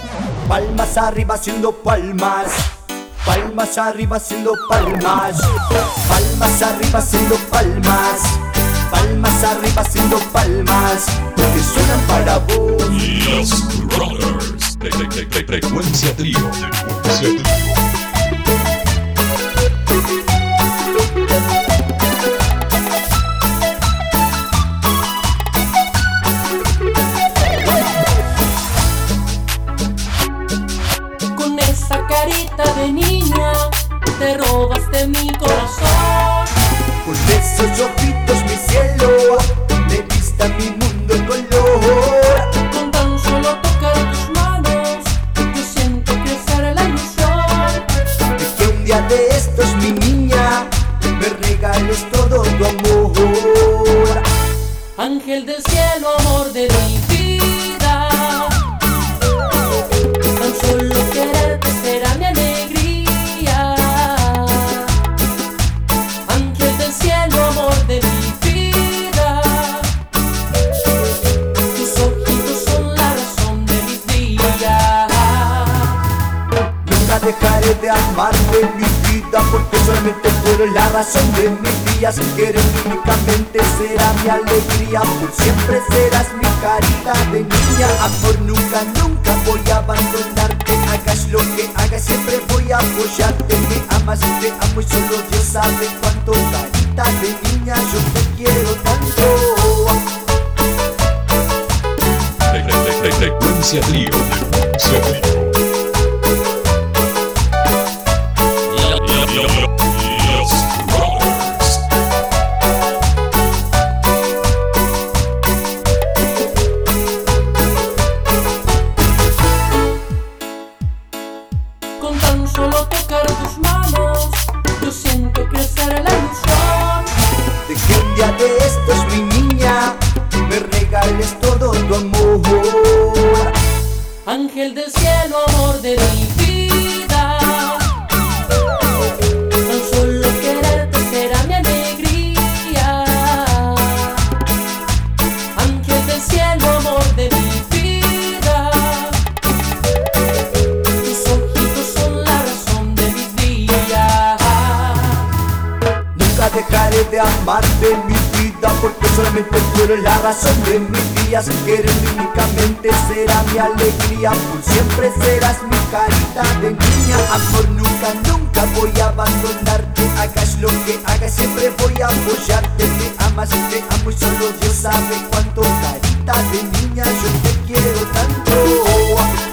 Palmas arriba haciendo palmas. Palmas arriba haciendo palmas. Palmas arriba haciendo palmas. Palmas arriba haciendo palmas, porque suenan para vos. Los Brothers. Frecuencia trío. Frecuencia trío. Con esa carita de niña te robaste mi corazón. Con esos ojitos mi cielo, le diste a mi mundo el color. Con tan solo tocar tus manos yo siento crecer la ilusión De que un día de estos mi niña me regales todo tu amor. Ángel del cielo, amor de mi vida, tan solo quererte será mi alegría. Ángel del cielo, amor de mi vida, tus ojitos son la razón de mi vida. Nunca dejaré de amarte mi vida, porque solamente tú eres la razón de mis días. Que eres únicamente será mi alegría, por siempre serás mi carita de niña. Amor, nunca, nunca voy a abandonarte. Hagas lo que hagas, siempre voy a apoyarte. Me amas y te amo y solo Dios sabe cuánto. Carita de niña, yo te quiero tanto. Frecuencia trío. Frecuencia trío. Los Brothers. Con tan solo tocar tus manos yo siento crecer la ilusión De que un día de estos mi niña me regales todo tu amor. Ángel del cielo, amor de mi vida, tan solo quererte será mi alegría. Ángel del cielo, amor de mi vida, tus ojitos son la razón de mi día. Nunca dejaré de amarte mi vida, porque solamente tú eres la razón de mis días. Que eres únicamente será mi alegría, por siempre serás mi carita de niña. Amor, nunca, nunca voy a abandonarte. Hagas lo que hagas, siempre voy a apoyarte. Me amas y te amo y solo Dios sabe cuánto. Carita de niña, yo te quiero tanto.